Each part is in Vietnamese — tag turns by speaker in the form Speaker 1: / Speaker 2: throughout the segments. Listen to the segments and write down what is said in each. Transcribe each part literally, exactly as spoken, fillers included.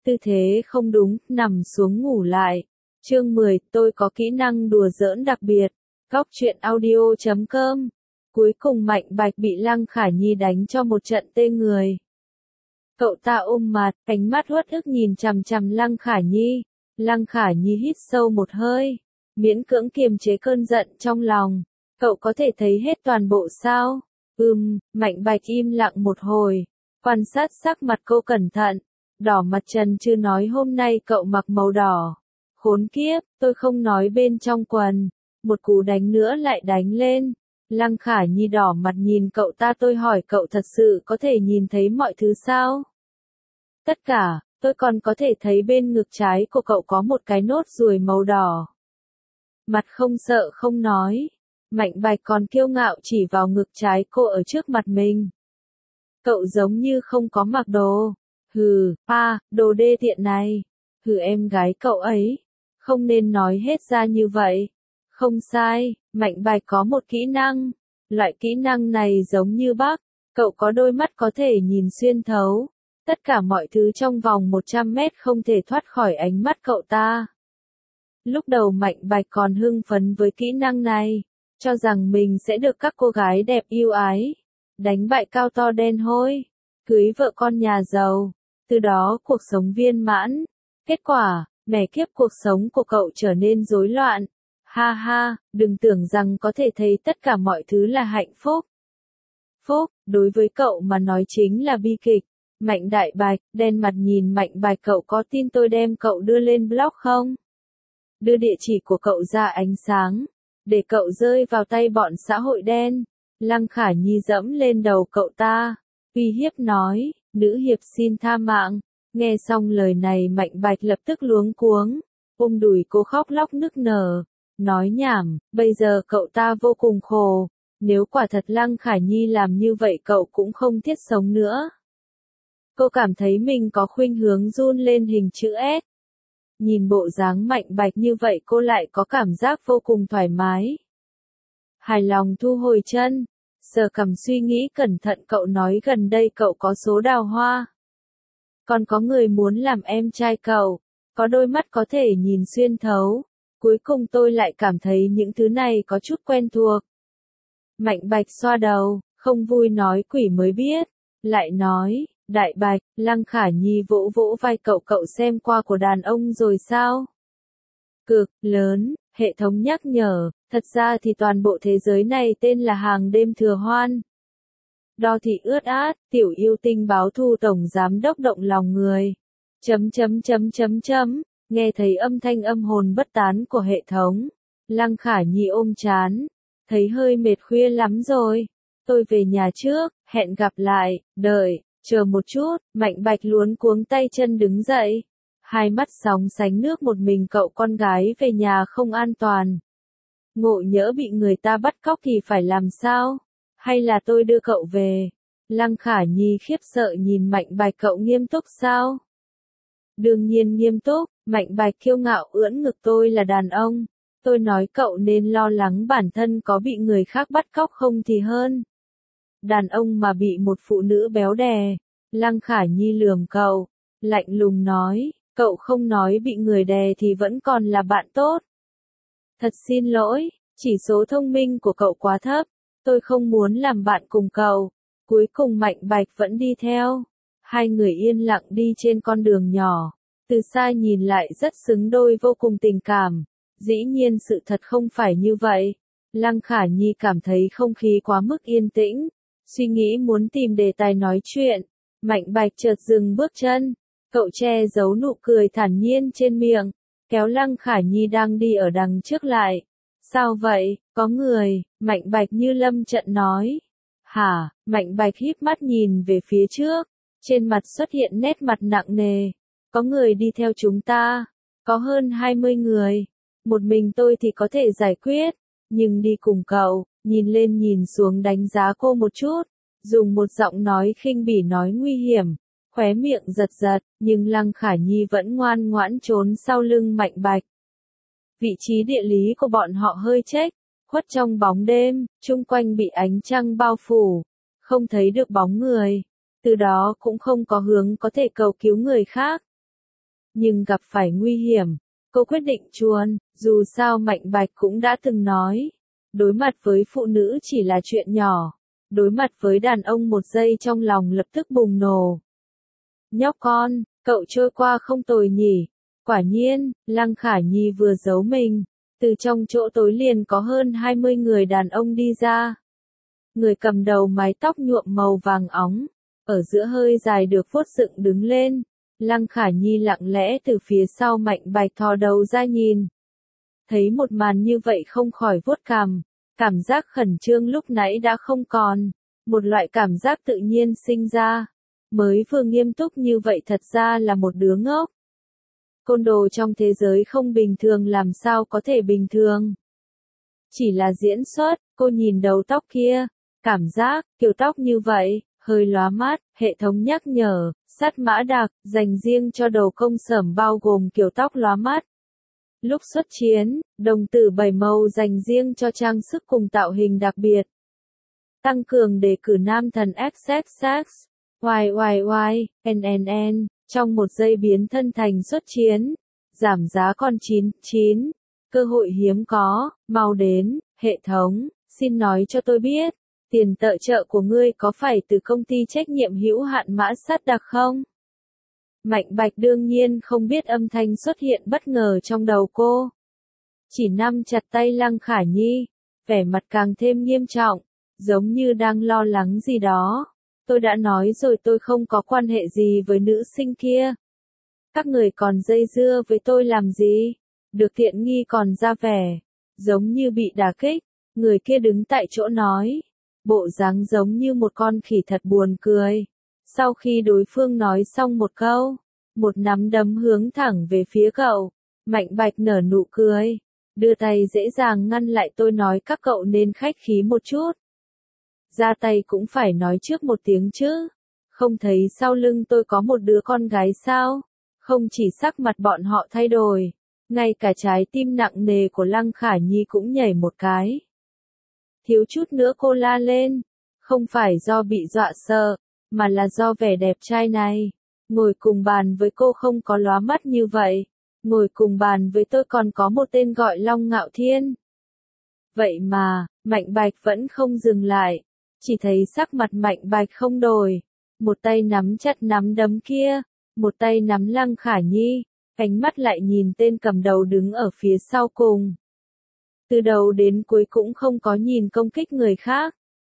Speaker 1: tư thế không đúng, nằm xuống ngủ lại. Chương mười, tôi có kỹ năng đùa giỡn đặc biệt. Góc truyện audio chấm com. Cuối cùng Mạnh Bạch bị Lăng Khả Nhi đánh cho một trận tê người. Cậu ta ôm mặt, ánh mắt uất ức nhìn chằm chằm Lăng Khả Nhi. Lăng Khả Nhi hít sâu một hơi, miễn cưỡng kiềm chế cơn giận trong lòng. Cậu có thể thấy hết toàn bộ sao? Ừm, Mạnh Bạch im lặng một hồi, quan sát sắc mặt cô cẩn thận. Đỏ mặt Trần chưa nói hôm nay cậu mặc màu đỏ. Khốn kiếp, tôi không nói bên trong quần. Một cú đánh nữa lại đánh lên. Lăng Khả Nhi đỏ mặt nhìn cậu ta, tôi hỏi cậu thật sự có thể nhìn thấy mọi thứ sao? Tất cả, tôi còn có thể thấy bên ngực trái của cậu có một cái nốt ruồi màu đỏ. Mặt không sợ không nói. Mạnh Bạch còn kiêu ngạo chỉ vào ngực trái cô ở trước mặt mình. Cậu giống như không có mặc đồ. Hừ, a, đồ đê tiện này. Hừ, em gái cậu ấy. Không nên nói hết ra như vậy. Không sai, Mạnh Bạch có một kỹ năng. Loại kỹ năng này giống như bác. Cậu có đôi mắt có thể nhìn xuyên thấu. Tất cả mọi thứ trong vòng một trăm mét không thể thoát khỏi ánh mắt cậu ta. Lúc đầu Mạnh Bạch còn hưng phấn với kỹ năng này, cho rằng mình sẽ được các cô gái đẹp yêu ái, đánh bại cao to đen hôi, cưới vợ con nhà giàu, từ đó cuộc sống viên mãn. Kết quả, mẻ kiếp cuộc sống của cậu trở nên rối loạn. Ha ha, đừng tưởng rằng có thể thấy tất cả mọi thứ là hạnh phúc. Phúc, đối với cậu mà nói chính là bi kịch. Mạnh Đại Bạch, đen mặt nhìn Mạnh Bạch, cậu có tin tôi đem cậu đưa lên blog không? Đưa địa chỉ của cậu ra ánh sáng, để cậu rơi vào tay bọn xã hội đen. Lăng Khả Nhi dẫm lên đầu cậu ta, uy hiếp nói, nữ hiệp xin tha mạng. Nghe xong lời này Mạnh Bạch lập tức luống cuống, ôm đùi cô khóc lóc nức nở, nói nhảm, bây giờ cậu ta vô cùng khổ. Nếu quả thật Lăng Khả Nhi làm như vậy cậu cũng không thiết sống nữa. Cô cảm thấy mình có khuynh hướng run lên hình chữ S. Nhìn bộ dáng Mạnh Bạch như vậy cô lại có cảm giác vô cùng thoải mái. Hài lòng thu hồi chân, sờ cằm suy nghĩ cẩn thận, cậu nói gần đây cậu có số đào hoa. Còn có người muốn làm em trai cậu, có đôi mắt có thể nhìn xuyên thấu. Cuối cùng tôi lại cảm thấy những thứ này có chút quen thuộc. Mạnh Bạch xoa đầu, không vui nói quỷ mới biết. Lại nói, Đại Bạch, Lăng Khả Nhi vỗ vỗ vai cậu, cậu xem qua của đàn ông rồi sao? Cực lớn, hệ thống nhắc nhở, thật ra thì toàn bộ thế giới này tên là hàng đêm thừa hoan. Đo thị ướt át, tiểu yêu tinh báo thù tổng giám đốc động lòng người. Chấm chấm chấm chấm chấm, nghe thấy âm thanh âm hồn bất tán của hệ thống. Lăng Khả Nhi ôm chán, thấy hơi mệt, khuya lắm rồi. Tôi về nhà trước, hẹn gặp lại, đợi, chờ một chút. Mạnh Bạch luống cuống tay chân đứng dậy. Hai mắt sóng sánh nước, một mình cậu con gái về nhà không an toàn. Ngộ nhỡ bị người ta bắt cóc thì phải làm sao? Hay là tôi đưa cậu về? Lăng Khả Nhi khiếp sợ nhìn Mạnh Bạch, cậu nghiêm túc sao? Đương nhiên nghiêm túc. Mạnh Bạch kiêu ngạo ưỡn ngực, tôi là đàn ông. Tôi nói cậu nên lo lắng bản thân có bị người khác bắt cóc không thì hơn. Đàn ông mà bị một phụ nữ béo đè. Lăng Khả Nhi lườm cậu, lạnh lùng nói, cậu không nói bị người đè thì vẫn còn là bạn tốt. Thật xin lỗi, chỉ số thông minh của cậu quá thấp, tôi không muốn làm bạn cùng cậu. Cuối cùng Mạnh Bạch vẫn đi theo. Hai người yên lặng đi trên con đường nhỏ, từ xa nhìn lại rất xứng đôi, vô cùng tình cảm. Dĩ nhiên sự thật không phải như vậy. Lăng Khả Nhi cảm thấy không khí quá mức yên tĩnh, suy nghĩ muốn tìm đề tài nói chuyện. Mạnh Bạch chợt dừng bước chân, cậu che giấu nụ cười thản nhiên trên miệng, kéo Lăng Khả Nhi đang đi ở đằng trước lại. Sao vậy, có người? Mạnh Bạch như lâm trận nói. Hả? Mạnh Bạch híp mắt nhìn về phía trước, trên mặt xuất hiện nét mặt nặng nề. Có người đi theo chúng ta, có hơn hai mươi người. Một mình tôi thì có thể giải quyết, nhưng đi cùng cậu. Nhìn lên nhìn xuống đánh giá cô một chút, dùng một giọng nói khinh bỉ nói nguy hiểm, khóe miệng giật giật, nhưng Lăng Khả Nhi vẫn ngoan ngoãn trốn sau lưng Mạnh Bạch. Vị trí địa lý của bọn họ hơi chệch, khuất trong bóng đêm, chung quanh bị ánh trăng bao phủ, không thấy được bóng người, từ đó cũng không có hướng có thể cầu cứu người khác. Nhưng gặp phải nguy hiểm, cô quyết định chuồn, dù sao Mạnh Bạch cũng đã từng nói. Đối mặt với phụ nữ chỉ là chuyện nhỏ, đối mặt với đàn ông một giây trong lòng lập tức bùng nổ. Nhóc con, cậu trôi qua không tồi nhỉ. Quả nhiên, Lăng Khả Nhi vừa giấu mình, từ trong chỗ tối liền có hơn hai mươi người đàn ông đi ra. Người cầm đầu mái tóc nhuộm màu vàng óng, ở giữa hơi dài được vuốt dựng đứng lên. Lăng Khả Nhi lặng lẽ từ phía sau Mạnh Bạch thò đầu ra nhìn. Thấy một màn như vậy không khỏi vuốt cằm, cảm giác khẩn trương lúc nãy đã không còn, một loại cảm giác tự nhiên sinh ra. Mới vừa nghiêm túc như vậy thật ra là một đứa ngốc. Côn đồ trong thế giới không bình thường làm sao có thể bình thường. Chỉ là diễn xuất, cô nhìn đầu tóc kia, cảm giác, kiểu tóc như vậy, hơi lóa mắt, hệ thống nhắc nhở, sắt mã đặc, dành riêng cho đầu công xởm bao gồm kiểu tóc lóa mắt. Lúc xuất chiến, đồng tử bảy màu dành riêng cho trang sức cùng tạo hình đặc biệt. Tăng cường đề cử nam thần x x x, y y y, n n n, trong một giây biến thân thành xuất chiến, giảm giá còn chín chín, cơ hội hiếm có, mau đến, hệ thống, xin nói cho tôi biết, tiền tợ trợ của ngươi có phải từ công ty trách nhiệm hữu hạn Mã Sắt Đặc không? Mạnh Bạch đương nhiên không biết âm thanh xuất hiện bất ngờ trong đầu cô. Chỉ nắm chặt tay Lăng Khả Nhi, vẻ mặt càng thêm nghiêm trọng, giống như đang lo lắng gì đó. Tôi đã nói rồi tôi không có quan hệ gì với nữ sinh kia. Các người còn dây dưa với tôi làm gì? Được tiện nghi còn ra vẻ. Giống như bị đả kích, người kia đứng tại chỗ nói. Bộ dáng giống như một con khỉ thật buồn cười. Sau khi đối phương nói xong một câu, một nắm đấm hướng thẳng về phía cậu. Mạnh Bạch nở nụ cười, đưa tay dễ dàng ngăn lại tôi nói các cậu nên khách khí một chút. Ra tay cũng phải nói trước một tiếng chứ. Không thấy sau lưng tôi có một đứa con gái sao? Không chỉ sắc mặt bọn họ thay đổi, ngay cả trái tim nặng nề của Lăng Khả Nhi cũng nhảy một cái. Thiếu chút nữa cô la lên, không phải do bị dọa sợ, mà là do vẻ đẹp trai này. Ngồi cùng bàn với cô không có lóa mắt như vậy, ngồi cùng bàn với tôi còn có một tên gọi Long Ngạo Thiên. Vậy mà, Mạnh Bạch vẫn không dừng lại, chỉ thấy sắc mặt Mạnh Bạch không đổi, một tay nắm chặt nắm đấm kia, một tay nắm Lăng Khả Nhi, ánh mắt lại nhìn tên cầm đầu đứng ở phía sau cùng. Từ đầu đến cuối cũng không có nhìn công kích người khác.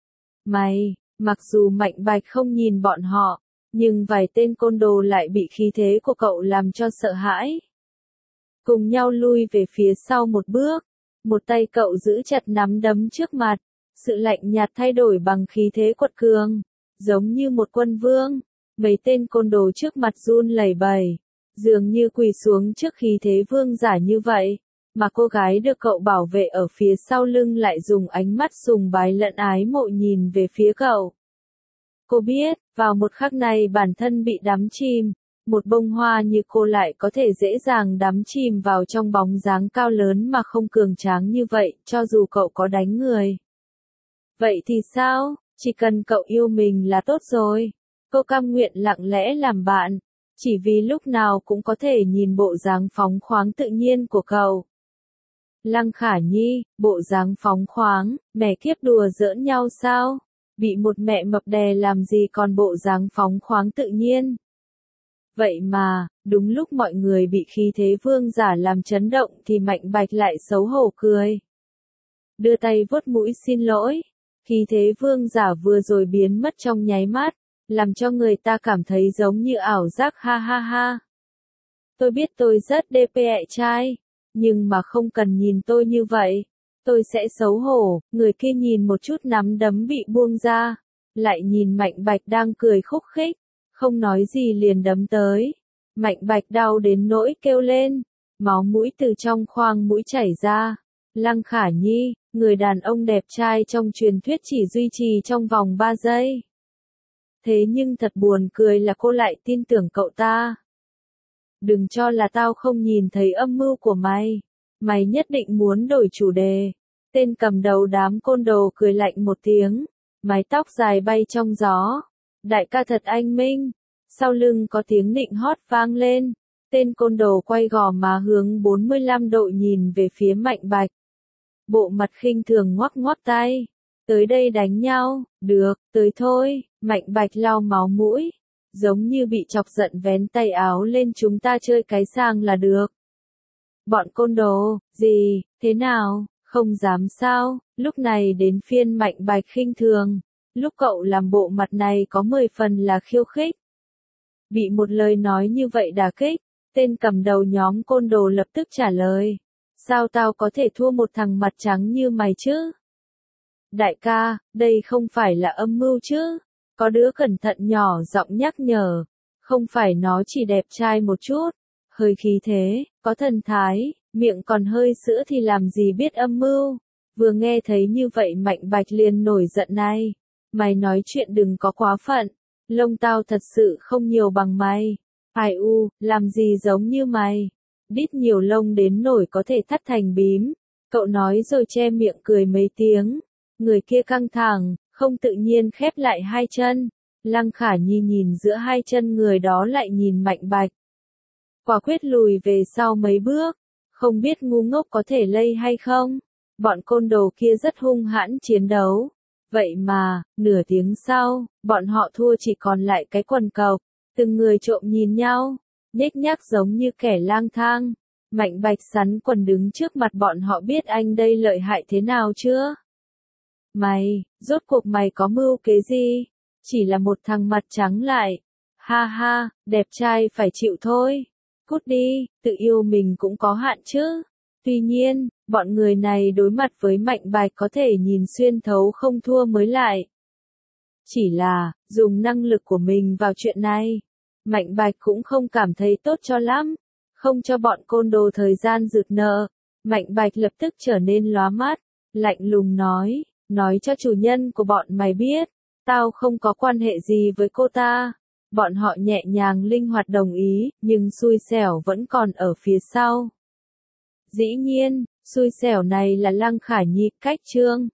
Speaker 1: Mày, mặc dù Mạnh Bạch không nhìn bọn họ, nhưng vài tên côn đồ lại bị khí thế của cậu làm cho sợ hãi. Cùng nhau lui về phía sau một bước, một tay cậu giữ chặt nắm đấm trước mặt, sự lạnh nhạt thay đổi bằng khí thế quật cường, giống như một quân vương. Mấy tên côn đồ trước mặt run lẩy bẩy, dường như quỳ xuống trước khí thế vương giả như vậy, mà cô gái được cậu bảo vệ ở phía sau lưng lại dùng ánh mắt sùng bái lẫn ái mộ nhìn về phía cậu. Cô biết, vào một khắc này bản thân bị đắm chìm, một bông hoa như cô lại có thể dễ dàng đắm chìm vào trong bóng dáng cao lớn mà không cường tráng như vậy, cho dù cậu có đánh người. Vậy thì sao, chỉ cần cậu yêu mình là tốt rồi. Cô cam nguyện lặng lẽ làm bạn, chỉ vì lúc nào cũng có thể nhìn bộ dáng phóng khoáng tự nhiên của cậu. Lăng Khả Nhi, bộ dáng phóng khoáng, mẹ kiếp đùa giỡn nhau sao? Bị một mẹ mập đè làm gì còn bộ dáng phóng khoáng tự nhiên? Vậy mà, đúng lúc mọi người bị khí thế vương giả làm chấn động thì Mạnh Bạch lại xấu hổ cười. Đưa tay vuốt mũi xin lỗi, khí thế vương giả vừa rồi biến mất trong nháy mắt, làm cho người ta cảm thấy giống như ảo giác ha ha ha. Tôi biết tôi rất đê pê ẹ trai, nhưng mà không cần nhìn tôi như vậy, tôi sẽ xấu hổ. Người kia nhìn một chút nắm đấm bị buông ra, lại nhìn Mạnh Bạch đang cười khúc khích, không nói gì liền đấm tới. Mạnh Bạch đau đến nỗi kêu lên, máu mũi từ trong khoang mũi chảy ra. Lăng Khả Nhi, người đàn ông đẹp trai trong truyền thuyết chỉ duy trì trong vòng ba giây. Thế nhưng thật buồn cười là cô lại tin tưởng cậu ta. Đừng cho là tao không nhìn thấy âm mưu của mày. Mày nhất định muốn đổi chủ đề. Tên cầm đầu đám côn đồ cười lạnh một tiếng. Mái tóc dài bay trong gió. Đại ca thật anh minh. Sau lưng có tiếng nịnh hót vang lên. Tên côn đồ quay gò má hướng bốn mươi lăm độ nhìn về phía Mạnh Bạch. Bộ mặt khinh thường ngoắc ngoắc tay. Tới đây đánh nhau, được, tới thôi, Mạnh Bạch lau máu mũi. Giống như bị chọc giận vén tay áo lên, chúng ta chơi cái sang là được. Bọn côn đồ, gì, thế nào, không dám sao, lúc này đến phiên Mạnh Bạch khinh thường. Lúc cậu làm bộ mặt này có mười phần là khiêu khích. Bị một lời nói như vậy đả kích, tên cầm đầu nhóm côn đồ lập tức trả lời. Sao tao có thể thua một thằng mặt trắng như mày chứ? Đại ca, đây không phải là âm mưu chứ? Có đứa cẩn thận nhỏ giọng nhắc nhở. Không phải nó chỉ đẹp trai một chút, hơi khí thế, có thần thái, miệng còn hơi sữa thì làm gì biết âm mưu. Vừa nghe thấy như vậy Mạnh Bạch liền nổi giận này. Mày nói chuyện đừng có quá phận. Lông tao thật sự không nhiều bằng mày. Ai u, làm gì giống như mày. Đít nhiều lông đến nổi có thể thắt thành bím. Cậu nói rồi che miệng cười mấy tiếng. Người kia căng thẳng, không tự nhiên khép lại hai chân. Lăng Khả Nhi nhìn giữa hai chân người đó lại nhìn Mạnh Bạch. Quả quyết lùi về sau mấy bước. Không biết ngu ngốc có thể lây hay không. Bọn côn đồ kia rất hung hãn chiến đấu. Vậy mà, nửa tiếng sau, bọn họ thua chỉ còn lại cái quần cộc. Từng người trộm nhìn nhau, nhếch nhác giống như kẻ lang thang. Mạnh Bạch sắn quần đứng trước mặt bọn họ, biết anh đây lợi hại thế nào chưa? Mày, rốt cuộc mày có mưu kế gì? Chỉ là một thằng mặt trắng lại. Ha ha, đẹp trai phải chịu thôi. Cút đi, tự yêu mình cũng có hạn chứ. Tuy nhiên, bọn người này đối mặt với Mạnh Bạch có thể nhìn xuyên thấu không thua mới lại. Chỉ là, dùng năng lực của mình vào chuyện này. Mạnh Bạch cũng không cảm thấy tốt cho lắm. Không cho bọn côn đồ thời gian rực nợ. Mạnh Bạch lập tức trở nên lóa mắt. Lạnh lùng nói, nói cho chủ nhân của bọn mày biết. Tao không có quan hệ gì với cô ta. Bọn họ nhẹ nhàng linh hoạt đồng ý, nhưng xui xẻo vẫn còn ở phía sau. Dĩ nhiên, xui xẻo này là Lăng Khả Nhi, Cách Trương.